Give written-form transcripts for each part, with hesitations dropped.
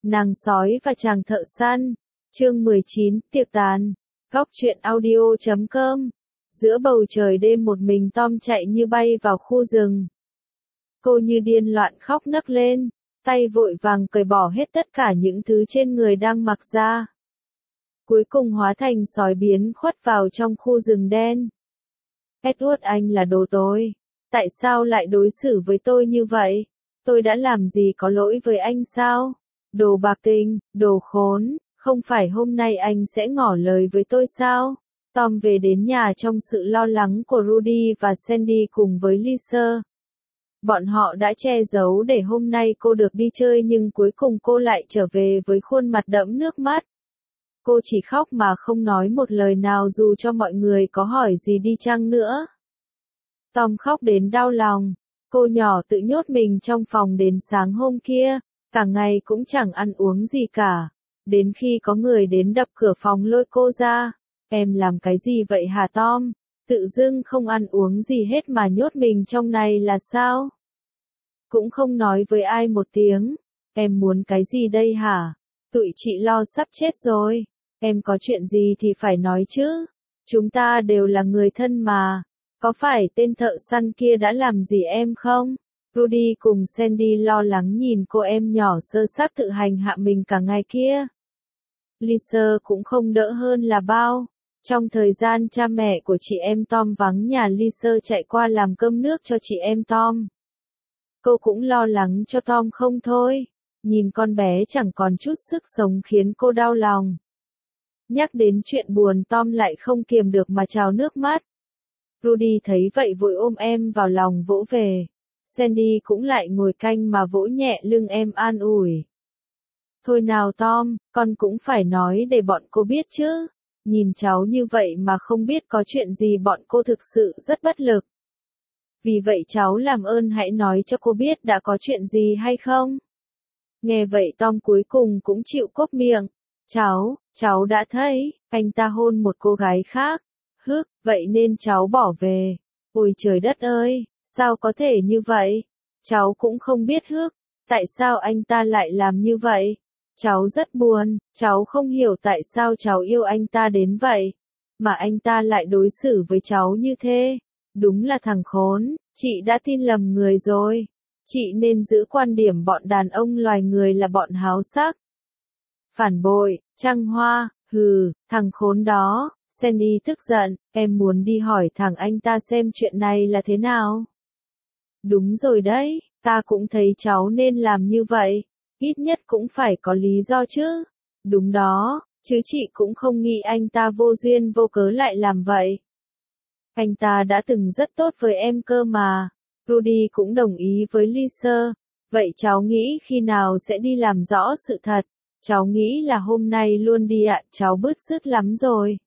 Nàng sói và chàng thợ săn. Chương 19, tiệc tàn. Góc truyện audio.com. Giữa bầu trời đêm một mình Tom chạy như bay vào khu rừng. Cô như điên loạn khóc nấc lên, tay vội vàng cởi bỏ hết tất cả những thứ trên người đang mặc ra. Cuối cùng hóa thành sói biến khuất vào trong khu rừng đen. Edward, anh là đồ tồi. Tại sao lại đối xử với tôi như vậy? Tôi đã làm gì có lỗi với anh sao? Đồ bạc tình, đồ khốn, không phải hôm nay anh sẽ ngỏ lời với tôi sao? Tom về đến nhà trong sự lo lắng của Rudy và Sandy cùng với Lisa. Bọn họ đã che giấu để hôm nay cô được đi chơi nhưng cuối cùng cô lại trở về với khuôn mặt đẫm nước mắt. Cô chỉ khóc mà không nói một lời nào dù cho mọi người có hỏi gì đi chăng nữa. Tom khóc đến đau lòng. Cô nhỏ tự nhốt mình trong phòng đến sáng hôm kia, cả ngày cũng chẳng ăn uống gì cả. Đến khi có người đến đập cửa phòng lôi cô ra. Em làm cái gì vậy hả Tom? Tự dưng không ăn uống gì hết mà nhốt mình trong này là sao? Cũng không nói với ai một tiếng. Em muốn cái gì đây hả? Tụi chị lo sắp chết rồi. Em có chuyện gì thì phải nói chứ. Chúng ta đều là người thân mà. Có phải tên thợ săn kia đã làm gì em không? Rudy cùng Sandy lo lắng nhìn cô em nhỏ sơ xác tự hành hạ mình cả ngày kia. Lisa cũng không đỡ hơn là bao. Trong thời gian cha mẹ của chị em Tom vắng nhà, Lisa chạy qua làm cơm nước cho chị em Tom. Cô cũng lo lắng cho Tom không thôi. Nhìn con bé chẳng còn chút sức sống khiến cô đau lòng. Nhắc đến chuyện buồn Tom lại không kiềm được mà trào nước mắt. Rudy thấy vậy vội ôm em vào lòng vỗ về. Sandy cũng lại ngồi canh mà vỗ nhẹ lưng em an ủi. Thôi nào Tom, con cũng phải nói để bọn cô biết chứ. Nhìn cháu như vậy mà không biết có chuyện gì, bọn cô thực sự rất bất lực. Vì vậy cháu làm ơn hãy nói cho cô biết đã có chuyện gì hay không. Nghe vậy Tom cuối cùng cũng chịu cốp miệng. Cháu đã thấy, anh ta hôn một cô gái khác. Vậy nên cháu bỏ về. Ôi trời đất ơi, sao có thể như vậy? Cháu cũng không biết tại sao anh ta lại làm như vậy. Cháu rất buồn, cháu không hiểu tại sao cháu yêu anh ta đến vậy. Mà anh ta lại đối xử với cháu như thế. Đúng là thằng khốn, chị đã tin lầm người rồi. Chị nên giữ quan điểm bọn đàn ông loài người là bọn háo sắc. Phản bội, trăng hoa, thằng khốn đó. Sandy tức giận, em muốn đi hỏi thằng anh ta xem chuyện này là thế nào. Đúng rồi đấy, ta cũng thấy cháu nên làm như vậy. Ít nhất cũng phải có lý do chứ. Đúng đó, chứ chị cũng không nghĩ anh ta vô duyên vô cớ lại làm vậy. Anh ta đã từng rất tốt với em cơ mà. Rudy cũng đồng ý với Lisa. Vậy cháu nghĩ khi nào sẽ đi làm rõ sự thật? Cháu nghĩ là hôm nay luôn đi ạ, cháu bứt rứt lắm rồi.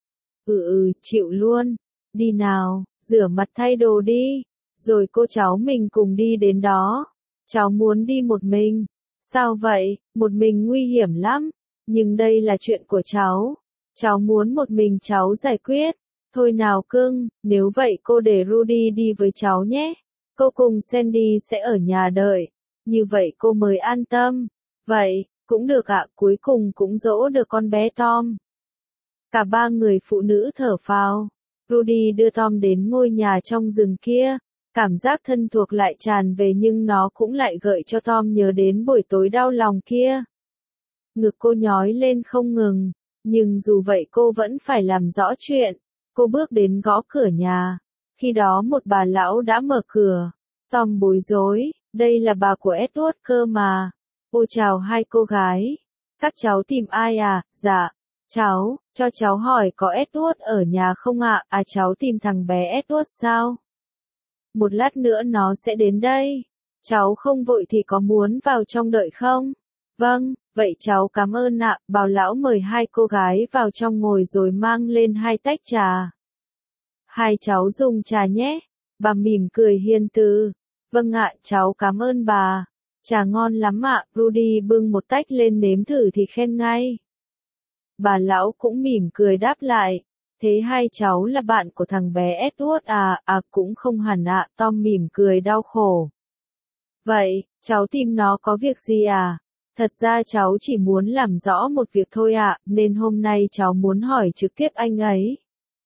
Chịu luôn. Đi nào, rửa mặt thay đồ đi. Rồi cô cháu mình cùng đi đến đó. Cháu muốn đi một mình. Sao vậy, một mình nguy hiểm lắm. Nhưng đây là chuyện của cháu. Cháu muốn một mình cháu giải quyết. Thôi nào cưng, nếu vậy cô để Rudy đi với cháu nhé. Cô cùng Sandy sẽ ở nhà đợi. Như vậy cô mới an tâm. Vậy, cũng được ạ, cuối cùng cũng dỗ được con bé Tom. Cả ba người phụ nữ thở phào. Rudy đưa Tom đến ngôi nhà trong rừng kia. Cảm giác thân thuộc lại tràn về nhưng nó cũng lại gợi cho Tom nhớ đến buổi tối đau lòng kia. Ngực cô nhói lên không ngừng. Nhưng dù vậy cô vẫn phải làm rõ chuyện. Cô bước đến gõ cửa nhà. Khi đó một bà lão đã mở cửa. Tom bối rối, đây là bà của Edward cơ mà. Ôi chào hai cô gái. Các cháu tìm ai à? Dạ. Cho cháu hỏi có Edward ở nhà không ạ? À cháu tìm thằng bé Edward sao? Một lát nữa nó sẽ đến đây. Cháu không vội thì có muốn vào trong đợi không? Vâng, vậy cháu cảm ơn ạ. Bà lão mời hai cô gái vào trong ngồi rồi mang lên hai tách trà. Hai cháu dùng trà nhé. Bà mỉm cười hiền từ. Vâng ạ, cháu cảm ơn bà. Trà ngon lắm ạ. Rudy bưng một tách lên nếm thử thì khen ngay. Bà lão cũng mỉm cười đáp lại. Thế hai cháu là bạn của thằng bé Edward à? À cũng không hẳn ạ. Tom mỉm cười đau khổ. Vậy, cháu tìm nó có việc gì à? Thật ra cháu chỉ muốn làm rõ một việc thôi ạ, nên hôm nay cháu muốn hỏi trực tiếp anh ấy.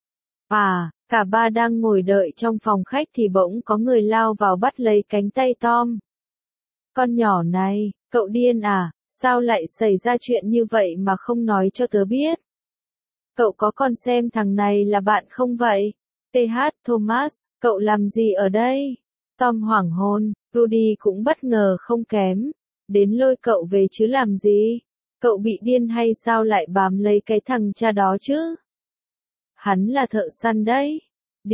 Cả ba đang ngồi đợi trong phòng khách thì bỗng có người lao vào bắt lấy cánh tay Tom. Con nhỏ này, cậu điên à, sao lại xảy ra chuyện như vậy mà không nói cho tớ biết? Cậu có còn xem thằng này là bạn không vậy? Thomas, cậu làm gì ở đây? Tom hoảng hồn, Rudy cũng bất ngờ không kém. Đến lôi cậu về chứ làm gì? Cậu bị điên hay sao lại bám lấy cái thằng cha đó chứ? Hắn là thợ săn đấy.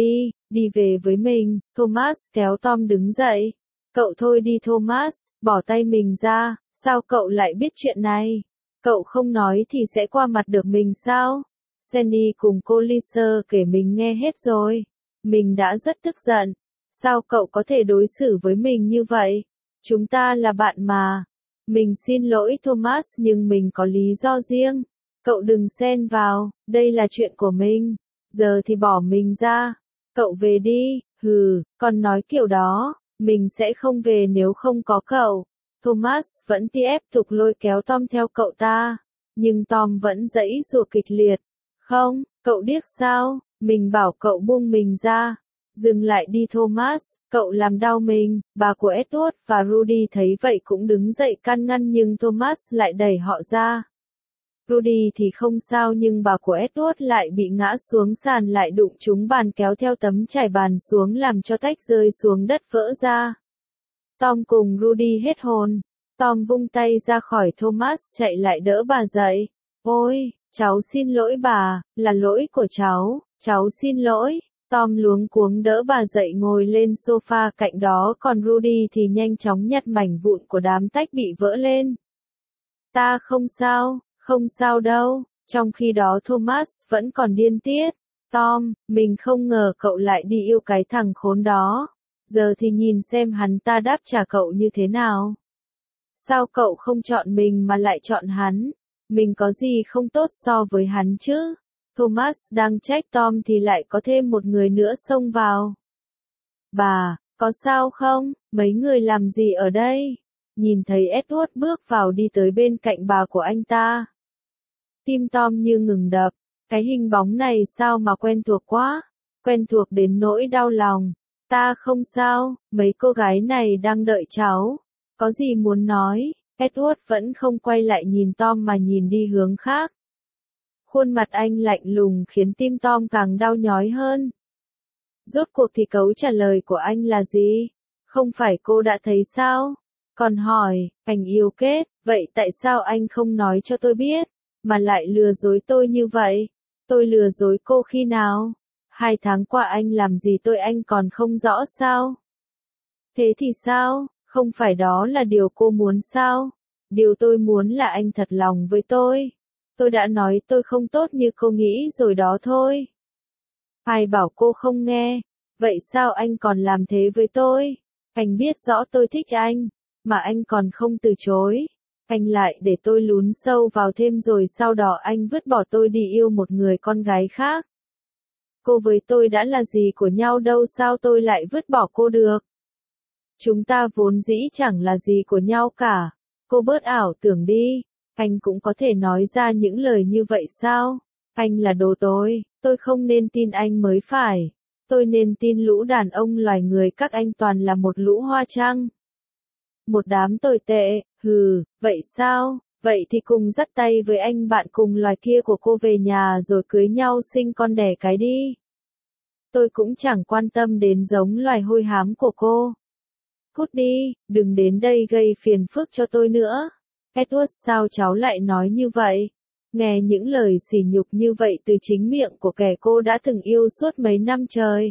Đi về với mình. Thomas kéo Tom đứng dậy. Cậu thôi đi Thomas, bỏ tay mình ra, sao cậu lại biết chuyện này? Cậu không nói thì sẽ qua mặt được mình sao? Sandy cùng cô Lisa kể mình nghe hết rồi. Mình đã rất tức giận. Sao cậu có thể đối xử với mình như vậy? Chúng ta là bạn mà. Mình xin lỗi Thomas nhưng mình có lý do riêng. Cậu đừng xen vào, đây là chuyện của mình. Giờ thì bỏ mình ra. Cậu về đi, con nói kiểu đó, mình sẽ không về nếu không có cậu. Thomas vẫn tiếp tục lôi kéo Tom theo cậu ta. Nhưng Tom vẫn giãy giụa kịch liệt. Không, cậu điếc sao, mình bảo cậu buông mình ra. Dừng lại đi Thomas, cậu làm đau mình. Bà của Edward và Rudy thấy vậy cũng đứng dậy can ngăn nhưng Thomas lại đẩy họ ra. Rudy thì không sao nhưng bà của Edward lại bị ngã xuống sàn lại đụng trúng bàn kéo theo tấm trải bàn xuống làm cho tách rơi xuống đất vỡ ra. Tom cùng Rudy hết hồn. Tom vung tay ra khỏi Thomas chạy lại đỡ bà dậy. Ôi, cháu xin lỗi bà, là lỗi của cháu xin lỗi. Tom luống cuống đỡ bà dậy ngồi lên sofa cạnh đó còn Rudy thì nhanh chóng nhặt mảnh vụn của đám tách bị vỡ lên. Ta không sao đâu, trong khi đó Thomas vẫn còn điên tiết. Tom, mình không ngờ cậu lại đi yêu cái thằng khốn đó. Giờ thì nhìn xem hắn ta đáp trả cậu như thế nào. Sao cậu không chọn mình mà lại chọn hắn? Mình có gì không tốt so với hắn chứ? Thomas đang trách Tom thì lại có thêm một người nữa xông vào. Bà, có sao không? Mấy người làm gì ở đây? Nhìn thấy Edward bước vào đi tới bên cạnh bà của anh ta. Tim Tom như ngừng đập. Cái hình bóng này sao mà quen thuộc quá? Quen thuộc đến nỗi đau lòng. Ta không sao, mấy cô gái này đang đợi cháu. Có gì muốn nói? Edward vẫn không quay lại nhìn Tom mà nhìn đi hướng khác. Khuôn mặt anh lạnh lùng khiến tim Tom càng đau nhói hơn. Rốt cuộc thì câu trả lời của anh là gì? Không phải cô đã thấy sao? Còn hỏi, anh yêu kết, vậy tại sao anh không nói cho tôi biết, mà lại lừa dối tôi như vậy? Tôi lừa dối cô khi nào? 2 tháng qua anh làm gì anh còn không rõ sao? Thế thì sao? Không phải đó là điều cô muốn sao? Điều tôi muốn là anh thật lòng với tôi. Tôi đã nói tôi không tốt như cô nghĩ rồi đó thôi. Ai bảo cô không nghe? Vậy sao anh còn làm thế với tôi? Anh biết rõ tôi thích anh, mà anh còn không từ chối. Anh lại để tôi lún sâu vào thêm rồi sau đó anh vứt bỏ tôi đi yêu một người con gái khác. Cô với tôi đã là gì của nhau đâu sao tôi lại vứt bỏ cô được? Chúng ta vốn dĩ chẳng là gì của nhau cả. Cô bớt ảo tưởng đi. Anh cũng có thể nói ra những lời như vậy sao? Anh là đồ tôi không nên tin anh mới phải. Tôi nên tin lũ đàn ông loài người các anh toàn là một lũ hoa trăng. Một đám tồi tệ, vậy sao? Vậy thì cùng dắt tay với anh bạn cùng loài kia của cô về nhà rồi cưới nhau sinh con đẻ cái đi. Tôi cũng chẳng quan tâm đến giống loài hôi hám của cô. Cút đi, đừng đến đây gây phiền phức cho tôi nữa. Edward sao cháu lại nói như vậy? Nghe những lời sỉ nhục như vậy từ chính miệng của kẻ cô đã từng yêu suốt mấy năm trời.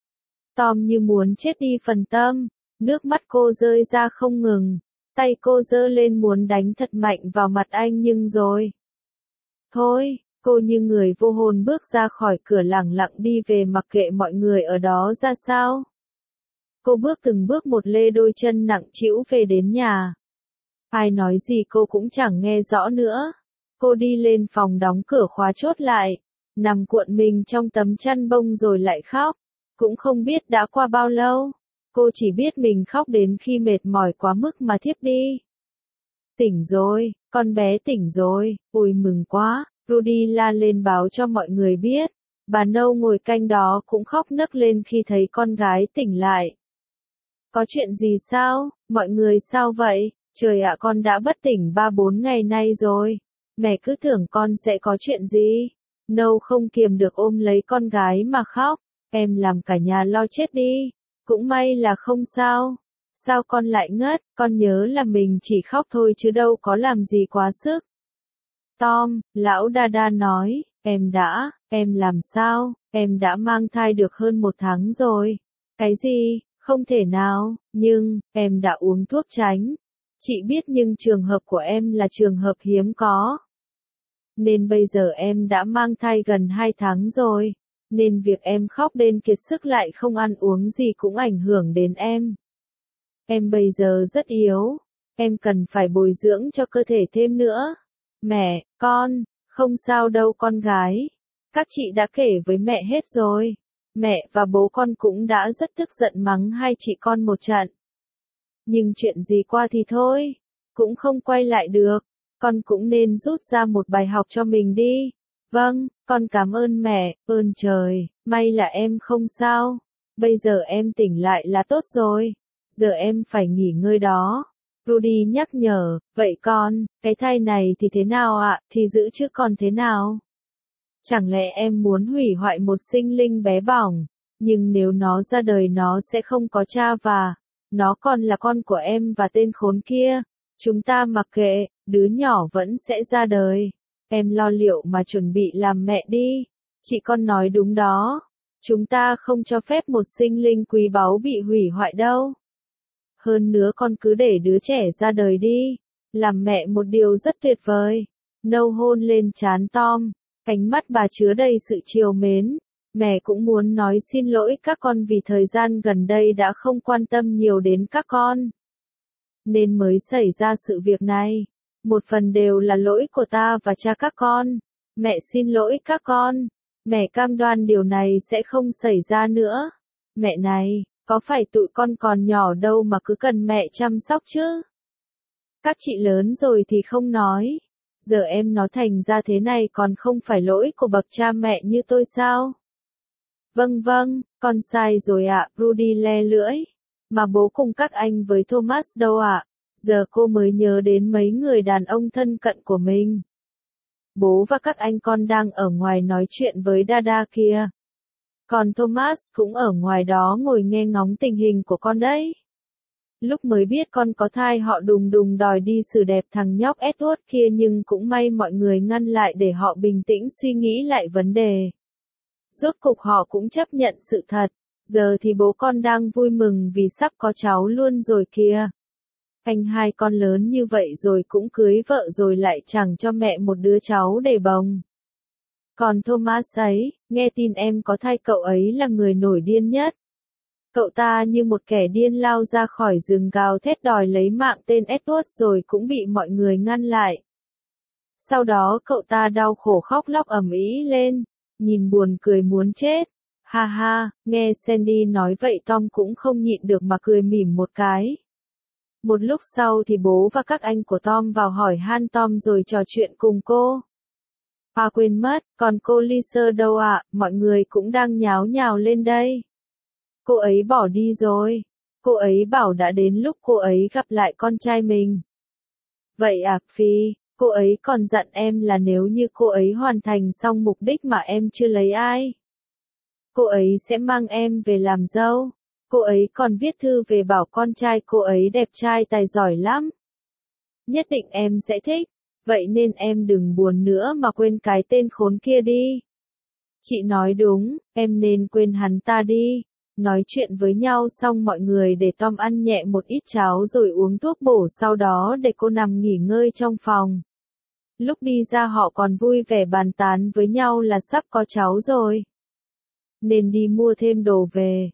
Tom như muốn chết đi phần tâm, nước mắt cô rơi ra không ngừng, tay cô giơ lên muốn đánh thật mạnh vào mặt anh nhưng rồi. Thôi, cô như người vô hồn bước ra khỏi cửa lẳng lặng đi về mặc kệ mọi người ở đó ra sao. Cô bước từng bước một lê đôi chân nặng trĩu về đến nhà. Ai nói gì cô cũng chẳng nghe rõ nữa. Cô đi lên phòng đóng cửa khóa chốt lại, nằm cuộn mình trong tấm chăn bông rồi lại khóc. Cũng không biết đã qua bao lâu. Cô chỉ biết mình khóc đến khi mệt mỏi quá mức mà thiếp đi. Tỉnh rồi, con bé tỉnh rồi, ôi mừng quá, Rudy la lên báo cho mọi người biết. Bà Nâu ngồi canh đó cũng khóc nấc lên khi thấy con gái tỉnh lại. Có chuyện gì sao, mọi người sao vậy? Trời ạ, con đã bất tỉnh 3-4 ngày nay rồi. Mẹ cứ tưởng con sẽ có chuyện gì. Nâu không kiềm được ôm lấy con gái mà khóc. Em làm cả nhà lo chết đi. Cũng may là không sao. Sao con lại ngất, con nhớ là mình chỉ khóc thôi chứ đâu có làm gì quá sức. Tom, lão Dada nói, em làm sao, em đã mang thai được hơn 1 tháng rồi. Cái gì, không thể nào, nhưng, em đã uống thuốc tránh. Chị biết nhưng trường hợp của em là trường hợp hiếm có. Nên bây giờ em đã mang thai gần 2 tháng rồi. Nên việc em khóc đến kiệt sức lại không ăn uống gì cũng ảnh hưởng đến em. Em bây giờ rất yếu. Em cần phải bồi dưỡng cho cơ thể thêm nữa. Mẹ, con, không sao đâu con gái. Các chị đã kể với mẹ hết rồi. Mẹ và bố con cũng đã rất tức giận mắng hai chị con một trận. Nhưng chuyện gì qua thì thôi. Cũng không quay lại được. Con cũng nên rút ra một bài học cho mình đi. Vâng, con cảm ơn mẹ, ơn trời, may là em không sao. Bây giờ em tỉnh lại là tốt rồi. Giờ em phải nghỉ ngơi đó. Rudy nhắc nhở, vậy con, cái thai này thì thế nào ạ, thì giữ chứ còn thế nào? Chẳng lẽ em muốn hủy hoại một sinh linh bé bỏng, nhưng nếu nó ra đời nó sẽ không có cha và nó còn là con của em và tên khốn kia. Chúng ta mặc kệ, đứa nhỏ vẫn sẽ ra đời. Em lo liệu mà chuẩn bị làm mẹ đi. Chị con nói đúng đó. Chúng ta không cho phép một sinh linh quý báu bị hủy hoại đâu. Hơn nữa con cứ để đứa trẻ ra đời đi. Làm mẹ một điều rất tuyệt vời. Nâu hôn lên trán Tom. Ánh mắt bà chứa đầy sự trìu mến. Mẹ cũng muốn nói xin lỗi các con vì thời gian gần đây đã không quan tâm nhiều đến các con. Nên mới xảy ra sự việc này. Một phần đều là lỗi của ta và cha các con. Mẹ xin lỗi các con. Mẹ cam đoan điều này sẽ không xảy ra nữa. Mẹ này, có phải tụi con còn nhỏ đâu mà cứ cần mẹ chăm sóc chứ? Các chị lớn rồi thì không nói. Giờ em nó thành ra thế này còn không phải lỗi của bậc cha mẹ như tôi sao? Vâng vâng, con sai rồi ạ, Rudy le lưỡi. Mà bố cùng các anh với Thomas đâu ạ? Giờ cô mới nhớ đến mấy người đàn ông thân cận của mình. Bố và các anh con đang ở ngoài nói chuyện với Dada kia. Còn Thomas cũng ở ngoài đó ngồi nghe ngóng tình hình của con đấy. Lúc mới biết con có thai họ đùng đùng đòi đi xử đẹp thằng nhóc Edward kia nhưng cũng may mọi người ngăn lại để họ bình tĩnh suy nghĩ lại vấn đề. Rốt cục họ cũng chấp nhận sự thật. Giờ thì bố con đang vui mừng vì sắp có cháu luôn rồi kìa. Anh hai con lớn như vậy rồi cũng cưới vợ rồi lại chẳng cho mẹ một đứa cháu để bồng. Còn Thomas ấy, nghe tin em có thai cậu ấy là người nổi điên nhất. Cậu ta như một kẻ điên lao ra khỏi rừng gào thét đòi lấy mạng tên Edward rồi cũng bị mọi người ngăn lại. Sau đó cậu ta đau khổ khóc lóc ầm ĩ lên, nhìn buồn cười muốn chết. Ha ha, nghe Sandy nói vậy Tom cũng không nhịn được mà cười mỉm một cái. Một lúc sau thì bố và các anh của Tom vào hỏi han Tom rồi trò chuyện cùng cô. Quên mất, còn cô Lisa đâu ạ, mọi người cũng đang nháo nhào lên đây. Cô ấy bỏ đi rồi. Cô ấy bảo đã đến lúc cô ấy gặp lại con trai mình. Vậy à, Phi, cô ấy còn dặn em là nếu như cô ấy hoàn thành xong mục đích mà em chưa lấy ai. Cô ấy sẽ mang em về làm dâu. Cô ấy còn viết thư về bảo con trai cô ấy đẹp trai tài giỏi lắm. Nhất định em sẽ thích. Vậy nên em đừng buồn nữa mà quên cái tên khốn kia đi. Chị nói đúng, em nên quên hắn ta đi. Nói chuyện với nhau xong mọi người để Tom ăn nhẹ một ít cháo rồi uống thuốc bổ sau đó để cô nằm nghỉ ngơi trong phòng. Lúc đi ra họ còn vui vẻ bàn tán với nhau là sắp có cháu rồi. Nên đi mua thêm đồ về.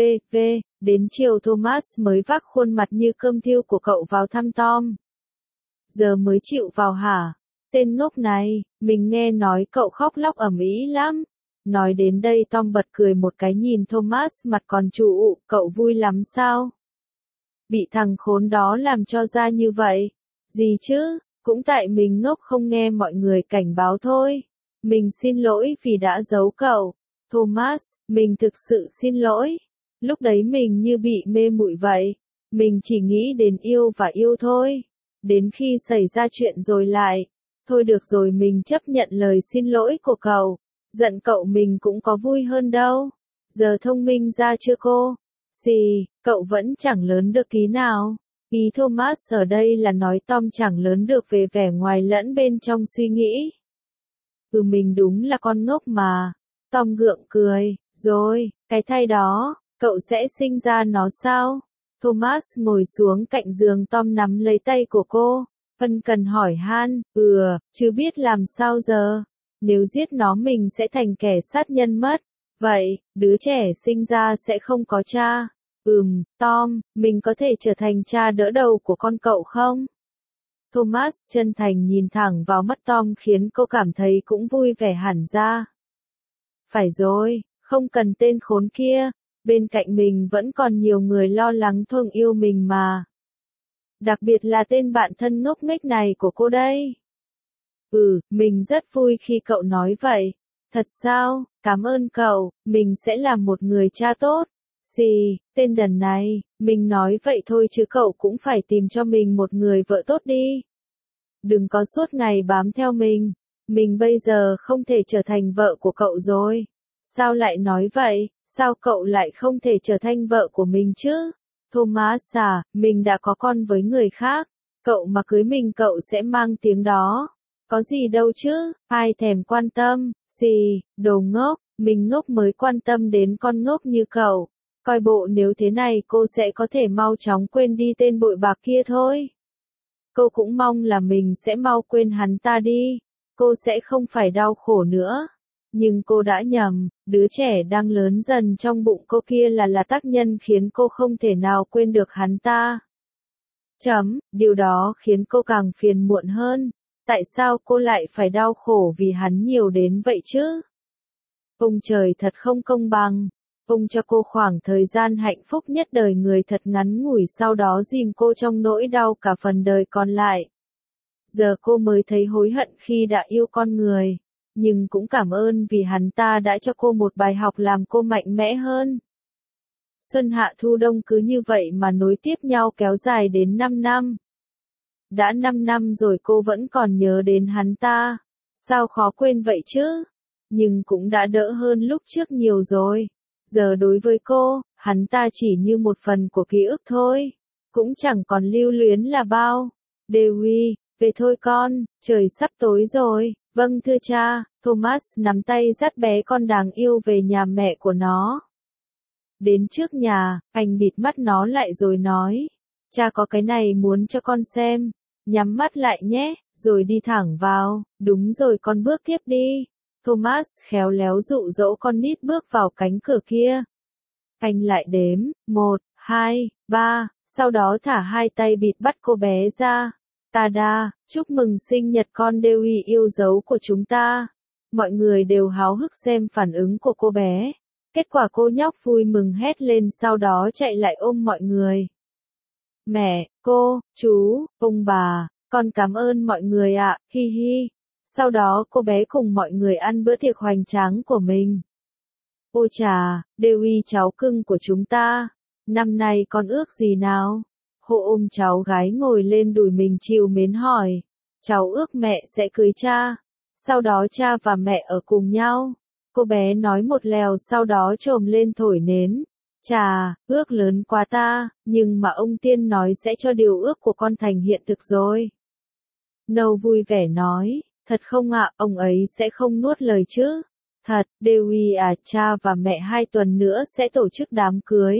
Đến chiều Thomas mới vác khuôn mặt như cơm thiêu của cậu vào thăm Tom. Giờ mới chịu vào hả? Tên ngốc này, mình nghe nói cậu khóc lóc ầm ĩ lắm. Nói đến đây Tom bật cười một cái nhìn Thomas mặt còn trụ, cậu vui lắm sao? Bị thằng khốn đó làm cho ra như vậy. Gì chứ, cũng tại mình ngốc không nghe mọi người cảnh báo thôi. Mình xin lỗi vì đã giấu cậu. Thomas, mình thực sự xin lỗi. Lúc đấy mình như bị mê muội vậy. Mình chỉ nghĩ đến yêu và yêu thôi. Đến khi xảy ra chuyện rồi lại. Thôi được rồi, mình chấp nhận lời xin lỗi của cậu. Giận cậu mình cũng có vui hơn đâu. Giờ thông minh ra chưa cô? Xì, cậu vẫn chẳng lớn được tí nào. Ý Thomas ở đây là nói Tom chẳng lớn được về vẻ ngoài lẫn bên trong suy nghĩ. Mình đúng là con ngốc mà. Tom gượng cười, rồi, cái thai đó, cậu sẽ sinh ra nó sao? Thomas ngồi xuống cạnh giường, Tom nắm lấy tay của cô, ân cần hỏi han, chứ biết làm sao giờ? Nếu giết nó mình sẽ thành kẻ sát nhân mất. Vậy, đứa trẻ sinh ra sẽ không có cha. Tom, mình có thể trở thành cha đỡ đầu của con cậu không? Thomas chân thành nhìn thẳng vào mắt Tom khiến cô cảm thấy cũng vui vẻ hẳn ra. Phải rồi, không cần tên khốn kia, bên cạnh mình vẫn còn nhiều người lo lắng thương yêu mình mà. Đặc biệt là tên bạn thân ngốc nghếch này của cô đây. Mình rất vui khi cậu nói vậy. Thật sao, cảm ơn cậu, mình sẽ là một người cha tốt. Gì, tên đần này, mình nói vậy thôi chứ cậu cũng phải tìm cho mình một người vợ tốt đi. Đừng có suốt ngày bám theo mình bây giờ không thể trở thành vợ của cậu rồi. Sao lại nói vậy, sao cậu lại không thể trở thành vợ của mình chứ? Thomas à, mình đã có con với người khác, cậu mà cưới mình cậu sẽ mang tiếng đó. Có gì đâu chứ, ai thèm quan tâm, gì, đồ ngốc, mình ngốc mới quan tâm đến con ngốc như cậu. Coi bộ nếu thế này cô sẽ có thể mau chóng quên đi tên bội bạc kia thôi. Cô cũng mong là mình sẽ mau quên hắn ta đi. Cô sẽ không phải đau khổ nữa. Nhưng cô đã nhầm, đứa trẻ đang lớn dần trong bụng cô kia là tác nhân khiến cô không thể nào quên được hắn ta. Điều đó khiến cô càng phiền muộn hơn. Tại sao cô lại phải đau khổ vì hắn nhiều đến vậy chứ? Ông trời thật không công bằng. Ông cho cô khoảng thời gian hạnh phúc nhất đời người thật ngắn ngủi, sau đó dìm cô trong nỗi đau cả phần đời còn lại. Giờ cô mới thấy hối hận khi đã yêu con người. Nhưng cũng cảm ơn vì hắn ta đã cho cô một bài học làm cô mạnh mẽ hơn. Xuân hạ thu đông cứ như vậy mà nối tiếp nhau kéo dài đến 5 năm. Đã 5 năm rồi cô vẫn còn nhớ đến hắn ta. Sao khó quên vậy chứ? Nhưng cũng đã đỡ hơn lúc trước nhiều rồi. Giờ đối với cô, hắn ta chỉ như một phần của ký ức thôi. Cũng chẳng còn lưu luyến là bao. Dewey, về thôi con, trời sắp tối rồi. Vâng thưa cha. Thomas nắm tay dắt bé con đáng yêu về nhà mẹ của nó. Đến trước nhà, anh bịt mắt nó lại rồi nói. Cha có cái này muốn cho con xem. Nhắm mắt lại nhé, rồi đi thẳng vào. Đúng rồi, con bước tiếp đi. Thomas khéo léo dụ dỗ con nít bước vào cánh cửa kia. Anh lại đếm, 1, 2, 3, sau đó thả hai tay bịt bắt cô bé ra. Tada, chúc mừng sinh nhật con Dewey yêu dấu của chúng ta. Mọi người đều háo hức xem phản ứng của cô bé. Kết quả cô nhóc vui mừng hét lên, sau đó chạy lại ôm mọi người. Mẹ, cô, chú, ông bà, con cảm ơn mọi người ạ, hi hi. Sau đó cô bé cùng mọi người ăn bữa tiệc hoành tráng của mình. Ôi chà, Dewey cháu cưng của chúng ta, năm nay con ước gì nào? Hộ ôm cháu gái ngồi lên đùi mình trìu mến hỏi. Cháu ước mẹ sẽ cưới cha. Sau đó cha và mẹ ở cùng nhau. Cô bé nói một lèo, sau đó chồm lên thổi nến. Chà, ước lớn quá ta, nhưng mà ông Tiên nói sẽ cho điều ước của con thành hiện thực rồi. Nâu vui vẻ nói, thật không ạ, ông ấy sẽ không nuốt lời chứ. Thật, Dewey à, cha và mẹ 2 tuần nữa sẽ tổ chức đám cưới.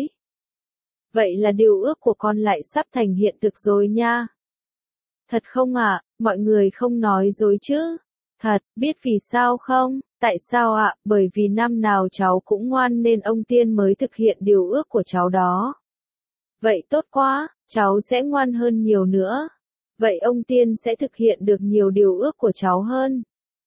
Vậy là điều ước của con lại sắp thành hiện thực rồi nha. Thật không ạ, mọi người không nói dối chứ. Thật, biết vì sao không? Tại sao ạ? Bởi vì năm nào cháu cũng ngoan nên ông Tiên mới thực hiện điều ước của cháu đó. Vậy tốt quá, cháu sẽ ngoan hơn nhiều nữa. Vậy ông Tiên sẽ thực hiện được nhiều điều ước của cháu hơn.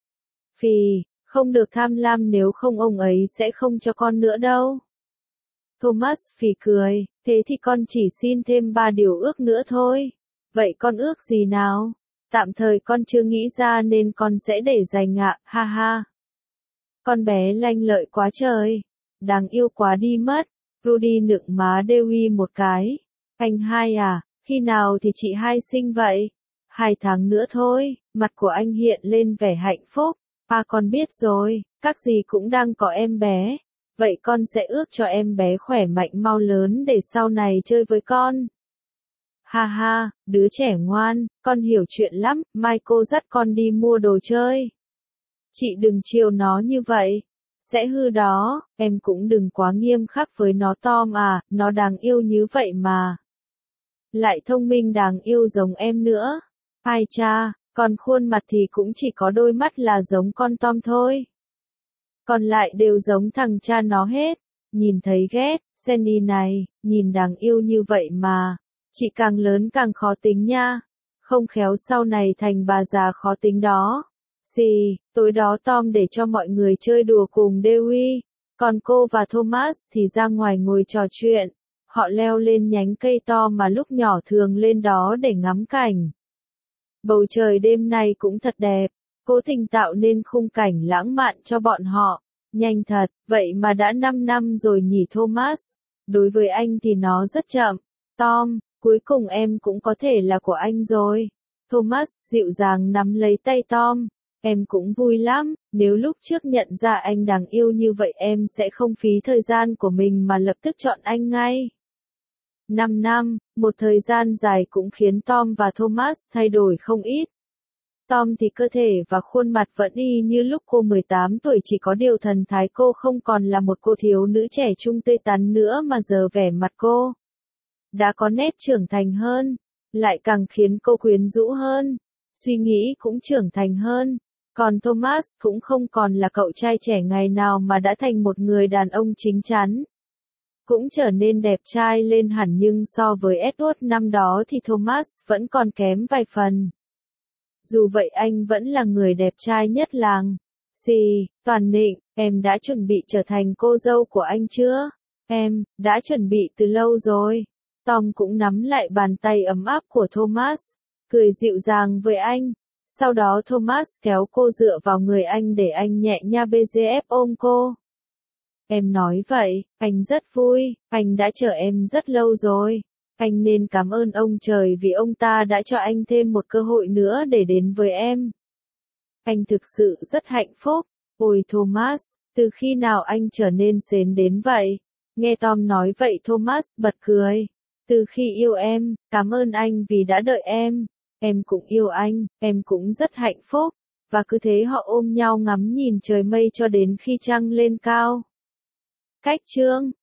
Phì, không được tham lam, nếu không ông ấy sẽ không cho con nữa đâu. Thomas phì cười, thế thì con chỉ xin thêm 3 điều ước nữa thôi. Vậy con ước gì nào? Tạm thời con chưa nghĩ ra nên con sẽ để dành ạ, ha ha. Con bé lanh lợi quá trời. Đáng yêu quá đi mất. Rudy nựng má Dewi một cái. Anh hai à, khi nào thì chị hai sinh vậy? 2 tháng nữa thôi. Mặt của anh hiện lên vẻ hạnh phúc. À con biết rồi, các dì cũng đang có em bé. Vậy con sẽ ước cho em bé khỏe mạnh mau lớn để sau này chơi với con. Ha ha, đứa trẻ ngoan, con hiểu chuyện lắm, mai cô dắt con đi mua đồ chơi. Chị đừng chiều nó như vậy. Sẽ hư đó, em cũng đừng quá nghiêm khắc với nó Tom à, nó đáng yêu như vậy mà. Lại thông minh đáng yêu giống em nữa. Ai cha, còn khuôn mặt thì cũng chỉ có đôi mắt là giống con Tom thôi. Còn lại đều giống thằng cha nó hết. Nhìn thấy ghét, Sandy này, nhìn đáng yêu như vậy mà. Chị càng lớn càng khó tính nha. Không khéo sau này thành bà già khó tính đó. Gì, tối đó Tom để cho mọi người chơi đùa cùng Dewey. Còn cô và Thomas thì ra ngoài ngồi trò chuyện. Họ leo lên nhánh cây to mà lúc nhỏ thường lên đó để ngắm cảnh. Bầu trời đêm nay cũng thật đẹp. Cố tình tạo nên khung cảnh lãng mạn cho bọn họ. Nhanh thật, vậy mà đã 5 năm rồi nhỉ Thomas. Đối với anh thì nó rất chậm. Tom, cuối cùng em cũng có thể là của anh rồi. Thomas dịu dàng nắm lấy tay Tom. Em cũng vui lắm, nếu lúc trước nhận ra anh đáng yêu như vậy em sẽ không phí thời gian của mình mà lập tức chọn anh ngay. 5 năm, một thời gian dài cũng khiến Tom và Thomas thay đổi không ít. Tom thì cơ thể và khuôn mặt vẫn y như lúc cô 18 tuổi, chỉ có điều thần thái cô không còn là một cô thiếu nữ trẻ trung tươi tắn nữa mà giờ vẻ mặt cô đã có nét trưởng thành hơn, lại càng khiến cô quyến rũ hơn, suy nghĩ cũng trưởng thành hơn. Còn Thomas cũng không còn là cậu trai trẻ ngày nào mà đã thành một người đàn ông chín chắn. Cũng trở nên đẹp trai lên hẳn, nhưng so với Edward năm đó thì Thomas vẫn còn kém vài phần. Dù vậy anh vẫn là người đẹp trai nhất làng. Gì, Toàn Nịnh, em đã chuẩn bị trở thành cô dâu của anh chưa? Em, đã chuẩn bị từ lâu rồi. Tom cũng nắm lại bàn tay ấm áp của Thomas, cười dịu dàng với anh. Sau đó Thomas kéo cô dựa vào người anh để anh nhẹ nha BGF ôm cô. Em nói vậy, anh rất vui, anh đã chờ em rất lâu rồi. Anh nên cảm ơn ông trời vì ông ta đã cho anh thêm một cơ hội nữa để đến với em. Anh thực sự rất hạnh phúc. Ôi Thomas, từ khi nào anh trở nên sến đến vậy? Nghe Tom nói vậy Thomas bật cười. Từ khi yêu em, cảm ơn anh vì đã đợi em. Em cũng yêu anh, em cũng rất hạnh phúc. Và cứ thế họ ôm nhau ngắm nhìn trời mây cho đến khi trăng lên cao. Cách chương